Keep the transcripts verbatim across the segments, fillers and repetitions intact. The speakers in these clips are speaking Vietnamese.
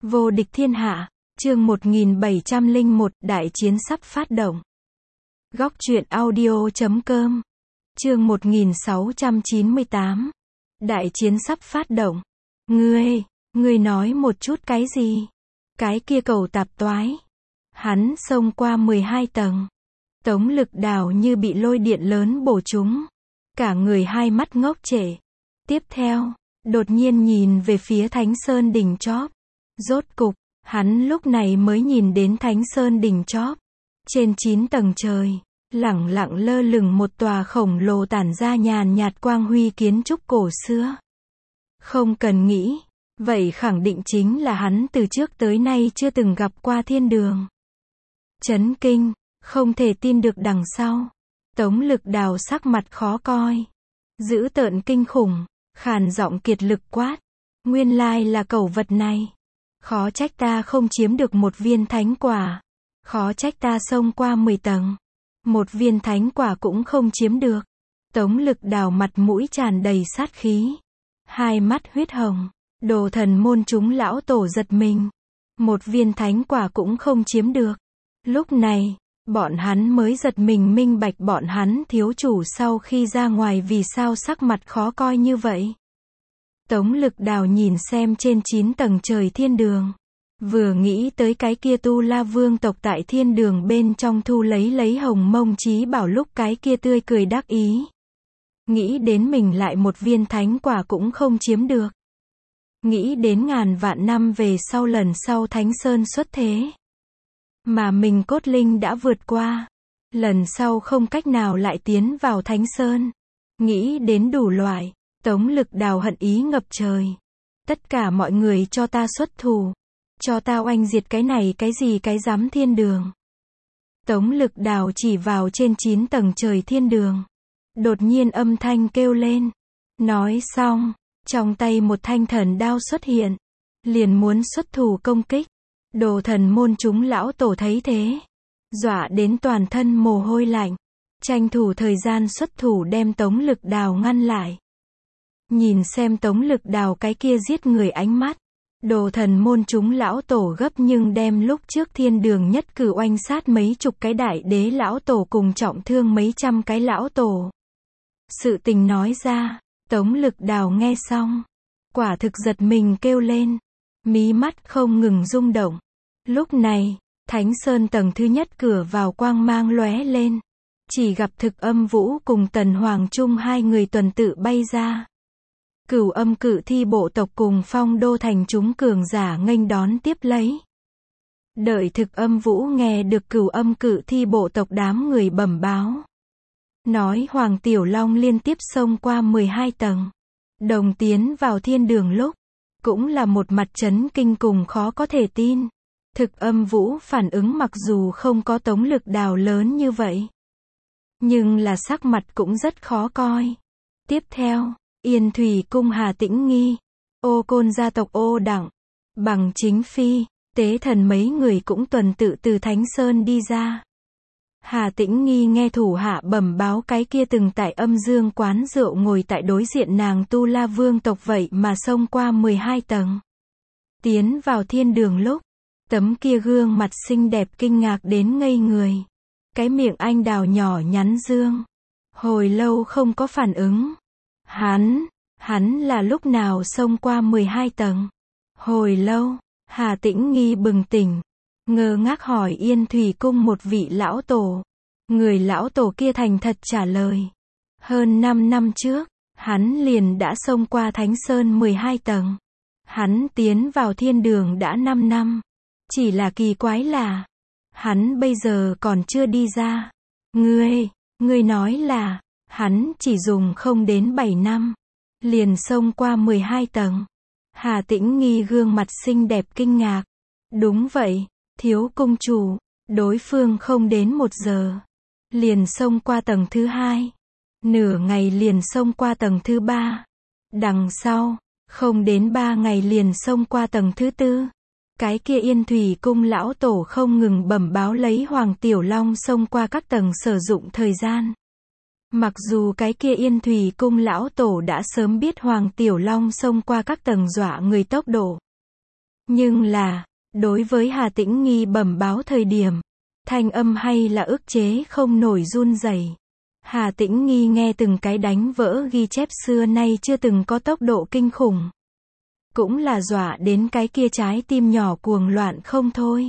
Vô địch thiên hạ, chương một nghìn bảy trăm lẻ một, đại chiến sắp phát động. Góc truyện audio chấm com, chương một nghìn sáu trăm chín mươi tám, đại chiến sắp phát động. Ngươi, ngươi nói một chút cái gì? Cái kia cầu tạp toái. Hắn xông qua mười hai tầng. Tống Lực Đào như bị lôi điện lớn bổ trúng. Cả người hai mắt ngốc trệ. Tiếp theo, đột nhiên nhìn về phía Thánh Sơn đỉnh chóp. Rốt cục, hắn lúc này mới nhìn đến Thánh Sơn đỉnh chóp. Trên chín tầng trời, lẳng lặng lơ lửng một tòa khổng lồ tản ra nhàn nhạt quang huy kiến trúc cổ xưa. Không cần nghĩ, vậy khẳng định chính là hắn từ trước tới nay chưa từng gặp qua thiên đường. Chấn kinh, không thể tin được đằng sau. Tống Lực Đào sắc mặt khó coi. Dữ tợn kinh khủng, khàn giọng kiệt lực quát. Nguyên lai là cẩu vật này. Khó trách ta không chiếm được một viên thánh quả. Khó trách ta xông qua mười tầng. Một viên thánh quả cũng không chiếm được. Tống Lực Đào mặt mũi tràn đầy sát khí. Hai mắt huyết hồng. Đồ thần môn chúng lão tổ giật mình. Một viên thánh quả cũng không chiếm được. Lúc này, bọn hắn mới giật mình minh bạch bọn hắn thiếu chủ sau khi ra ngoài vì sao sắc mặt khó coi như vậy. Tống Lực Đào nhìn xem trên chín tầng trời thiên đường. Vừa nghĩ tới cái kia Tu La Vương tộc tại thiên đường bên trong thu lấy lấy Hồng Mông Chí Bảo lúc cái kia tươi cười đắc ý. Nghĩ đến mình lại một viên thánh quả cũng không chiếm được. Nghĩ đến ngàn vạn năm về sau lần sau Thánh Sơn xuất thế. Mà mình cốt linh đã vượt qua. Lần sau không cách nào lại tiến vào Thánh Sơn. Nghĩ đến đủ loại. Tống Lực Đào hận ý ngập trời. Tất cả mọi người cho ta xuất thủ. Cho ta oanh diệt cái này cái gì cái dám thiên đường. Tống Lực Đào chỉ vào trên chín tầng trời thiên đường. Đột nhiên âm thanh kêu lên. Nói xong, trong tay một thanh thần đao xuất hiện. Liền muốn xuất thủ công kích. Đồ thần môn chúng lão tổ thấy thế. Dọa đến toàn thân mồ hôi lạnh. Tranh thủ thời gian xuất thủ đem Tống Lực Đào ngăn lại. Nhìn xem Tống Lực Đào cái kia giết người ánh mắt. Đồ thần môn chúng lão tổ gấp nhưng đem lúc trước thiên đường nhất cử oanh sát mấy chục cái đại đế lão tổ cùng trọng thương mấy trăm cái lão tổ. Sự tình nói ra, Tống Lực Đào nghe xong. Quả thực giật mình kêu lên. Mí mắt không ngừng rung động. Lúc này, Thánh Sơn tầng thứ nhất cửa vào quang mang lóe lên. Chỉ gặp Thực Âm Vũ cùng Tần Hoàng Trung hai người tuần tự bay ra. Cửu Âm Cự Thi bộ tộc cùng Phong Đô thành chúng cường giả nghênh đón tiếp lấy. Đợi Thực Âm Vũ nghe được Cửu Âm Cự Thi bộ tộc đám người bẩm báo. Nói Hoàng Tiểu Long liên tiếp xông qua mười hai tầng. Đồng tiến vào thiên đường lúc. Cũng là một mặt chấn kinh cùng khó có thể tin. Thực Âm Vũ phản ứng mặc dù không có Tống Lực Đào lớn như vậy. Nhưng là sắc mặt cũng rất khó coi. Tiếp theo, Yên Thủy cung Hà Tĩnh Nghi, Ô Côn gia tộc Ô Đặng, Bằng Chính Phi, Tế Thần mấy người cũng tuần tự từ Thánh Sơn đi ra. Hà Tĩnh Nghi nghe thủ hạ bẩm báo cái kia từng tại Âm Dương quán rượu ngồi tại đối diện nàng Tu La Vương tộc vậy mà xông qua mười hai tầng. Tiến vào thiên đường lúc, tấm kia gương mặt xinh đẹp kinh ngạc đến ngây người. Cái miệng anh đào nhỏ nhắn dương. Hồi lâu không có phản ứng. Hắn, hắn là lúc nào xông qua mười hai tầng? Hồi lâu, Hà Tĩnh Nghi bừng tỉnh. Ngơ ngác hỏi Yên Thủy cung một vị lão tổ. Người lão tổ kia thành thật trả lời. Hơn năm năm trước, hắn liền đã xông qua Thánh Sơn mười hai tầng. Hắn tiến vào thiên đường đã năm năm. Chỉ là kỳ quái là, hắn bây giờ còn chưa đi ra. Ngươi, ngươi nói là, hắn chỉ dùng không đến bảy năm. Liền xông qua mười hai tầng. Hà Tĩnh Nghi gương mặt xinh đẹp kinh ngạc. Đúng vậy, thiếu cung chủ, đối phương không đến một giờ. Liền xông qua tầng thứ hai. Nửa ngày liền xông qua tầng thứ ba. Đằng sau, không đến ba ngày liền xông qua tầng thứ tư. Cái kia Yên Thủy cung lão tổ không ngừng bẩm báo lấy Hoàng Tiểu Long xông qua các tầng sử dụng thời gian. Mặc dù cái kia Yên Thủy cung lão tổ đã sớm biết Hoàng Tiểu Long xông qua các tầng dọa người tốc độ. Nhưng là, đối với Hà Tĩnh Nghi bẩm báo thời điểm, thanh âm hay là ức chế không nổi run rẩy. Hà Tĩnh Nghi nghe từng cái đánh vỡ ghi chép xưa nay chưa từng có tốc độ kinh khủng. Cũng là dọa đến cái kia trái tim nhỏ cuồng loạn không thôi.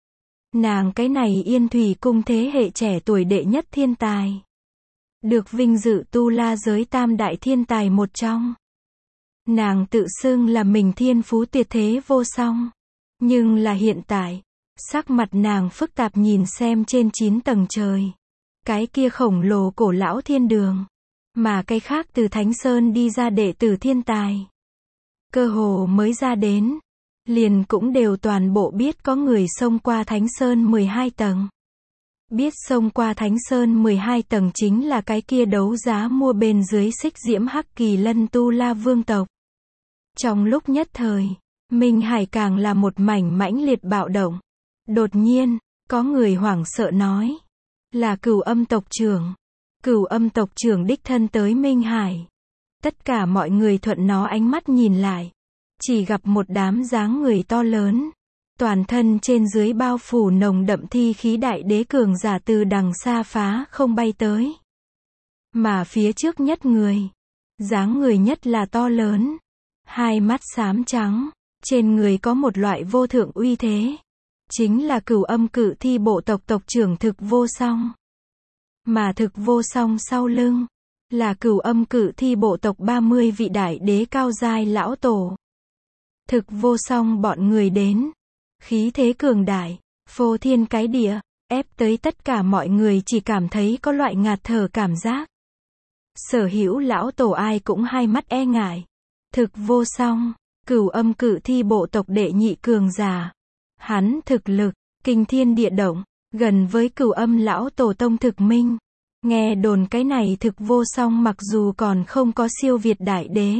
Nàng cái này Yên Thủy cung thế hệ trẻ tuổi đệ nhất thiên tài. Được vinh dự tu la giới tam đại thiên tài một trong. Nàng tự xưng là mình thiên phú tuyệt thế vô song. Nhưng là hiện tại, sắc mặt nàng phức tạp nhìn xem trên chín tầng trời. Cái kia khổng lồ cổ lão thiên đường. Mà cái khác từ Thánh Sơn đi ra đệ tử thiên tài. Cơ hồ mới ra đến. Liền cũng đều toàn bộ biết có người xông qua Thánh Sơn mười hai tầng. Biết xông qua Thánh Sơn mười hai tầng chính là cái kia đấu giá mua bên dưới xích diễm hắc kỳ lân tu la vương tộc. Trong lúc nhất thời, Minh Hải càng là một mảnh mãnh liệt bạo động. Đột nhiên, có người hoảng sợ nói. Là Cửu Âm tộc trưởng. Cửu Âm tộc trưởng đích thân tới Minh Hải. Tất cả mọi người thuận nó ánh mắt nhìn lại. Chỉ gặp một đám dáng người to lớn. Toàn thân trên dưới bao phủ nồng đậm thi khí đại đế cường giả từ đằng xa phá không bay tới. Mà phía trước nhất người. Dáng người nhất là to lớn. Hai mắt xám trắng. Trên người có một loại vô thượng uy thế. Chính là Cửu Âm cự thi bộ tộc tộc trưởng Thực Vô Song. Mà Thực Vô Song sau lưng. Là Cửu Âm cự thi bộ tộc ba mươi vị đại đế cao giai lão tổ. Thực Vô Song bọn người đến. Khí thế cường đại, phô thiên cái địa, ép tới tất cả mọi người chỉ cảm thấy có loại ngạt thở cảm giác. Sở hữu lão tổ ai cũng hai mắt e ngại. Thực Vô Song, Cửu Âm cự thi bộ tộc đệ nhị cường giả. Hắn thực lực, kinh thiên địa động, gần với Cửu Âm lão tổ tông Thực Minh. Nghe đồn cái này Thực Vô Song mặc dù còn không có siêu việt đại đế.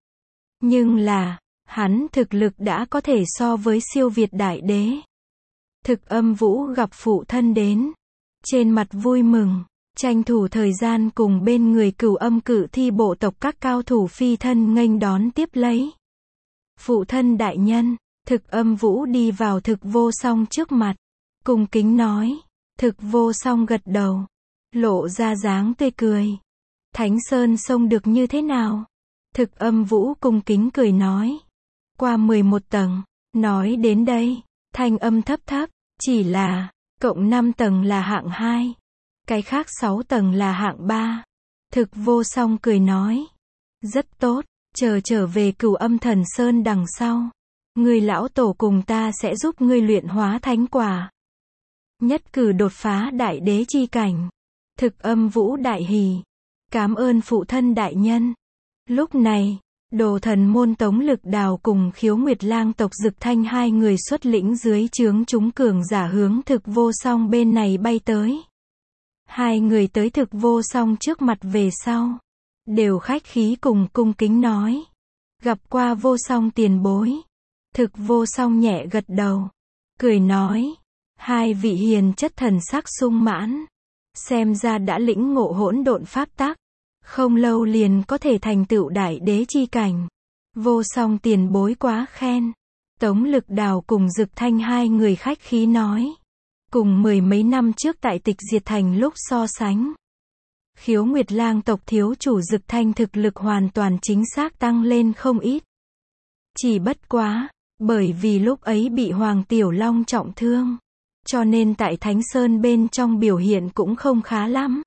Nhưng là, hắn thực lực đã có thể so với siêu việt đại đế. Thực Âm Vũ gặp phụ thân đến. Trên mặt vui mừng, tranh thủ thời gian cùng bên người Cửu Âm cự thi bộ tộc các cao thủ phi thân nghênh đón tiếp lấy. Phụ thân đại nhân, Thực Âm Vũ đi vào Thực Vô Song trước mặt. Cung kính nói. Thực Vô Song gật đầu. Lộ ra dáng tươi cười. Thánh Sơn xông được như thế nào? Thực Âm Vũ cung kính cười nói. Qua mười một tầng. Nói đến đây, thanh âm thấp thấp, chỉ là, cộng năm tầng là hạng hai. Cái khác sáu tầng là hạng ba. Thực Vô Song cười nói. Rất tốt, chờ trở về Cửu Âm Thần Sơn đằng sau. Người lão tổ cùng ta sẽ giúp ngươi luyện hóa thánh quả. Nhất cử đột phá đại đế chi cảnh. Thực Âm Vũ đại hỉ. Cảm ơn phụ thân đại nhân. Lúc này, Đồ Thần môn Tống Lực Đào cùng Khiếu Nguyệt Lang tộc Dực Thanh hai người xuất lĩnh dưới trướng chúng cường giả hướng Thực Vô Song bên này bay tới. Hai người tới Thực Vô Song trước mặt về sau. Đều khách khí cùng cung kính nói. Gặp qua Vô Song tiền bối. Thực Vô Song nhẹ gật đầu. Cười nói. Hai vị hiền chất thần sắc sung mãn. Xem ra đã lĩnh ngộ hỗn độn pháp tắc. Không lâu liền có thể thành tựu đại đế chi cảnh. Vô Song tiền bối quá khen. Tống Lực Đào cùng Dực Thanh hai người khách khí nói. Cùng mười mấy năm trước tại Tịch Diệt Thành lúc so sánh. Khiếu Nguyệt Lang tộc thiếu chủ Dực Thanh thực lực hoàn toàn chính xác tăng lên không ít. Chỉ bất quá, bởi vì lúc ấy bị Hoàng Tiểu Long trọng thương. Cho nên tại Thánh Sơn bên trong biểu hiện cũng không khá lắm.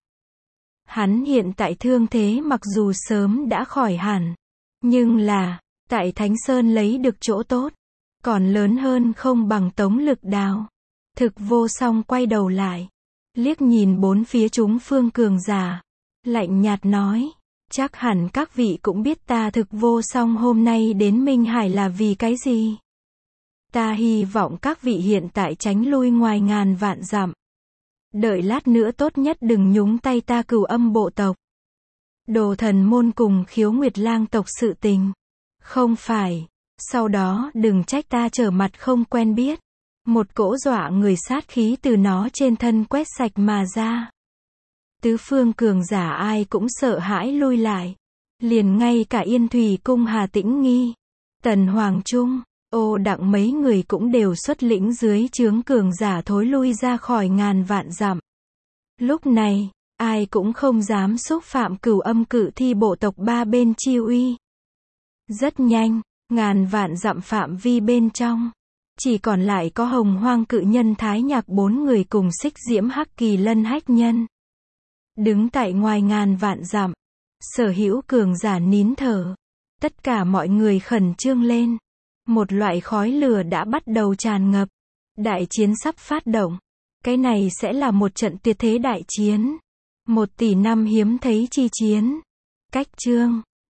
Hắn hiện tại thương thế mặc dù sớm đã khỏi hẳn. Nhưng là, tại Thánh Sơn lấy được chỗ tốt. Còn lớn hơn không bằng Tống Lực Đào. Thực Vô Song quay đầu lại. Liếc nhìn bốn phía chúng phương cường giả. Lạnh nhạt nói. Chắc hẳn các vị cũng biết ta Thực Vô Song hôm nay đến Minh Hải là vì cái gì. Ta hy vọng các vị hiện tại tránh lui ngoài ngàn vạn dặm. Đợi lát nữa tốt nhất đừng nhúng tay ta Cửu Âm bộ tộc. Đồ Thần môn cùng Khiếu Nguyệt Lang tộc sự tình. Không phải. Sau đó đừng trách ta trở mặt không quen biết. Một cỗ dọa người sát khí từ nó trên thân quét sạch mà ra. Tứ phương cường giả ai cũng sợ hãi lui lại. Liền ngay cả Yên Thủy cung Hà Tĩnh Nghi, Tần Hoàng Trung, Ô đặng mấy người cũng đều xuất lĩnh dưới trướng cường giả thối lui ra khỏi ngàn vạn dặm. Lúc này, ai cũng không dám xúc phạm Cửu Âm Cự Thi bộ tộc ba bên chi uy. Rất nhanh, ngàn vạn dặm phạm vi bên trong, chỉ còn lại có Hồng Hoang Cự Nhân Thái Nhạc bốn người cùng Xích Diễm Hắc Kỳ Lân Hách Nhân. Đứng tại ngoài ngàn vạn dặm, sở hữu cường giả nín thở. Tất cả mọi người khẩn trương lên. Một loại khói lửa đã bắt đầu tràn ngập. Đại chiến sắp phát động. Cái này sẽ là một trận tuyệt thế đại chiến. Một tỷ năm hiếm thấy chi chiến. Cách chương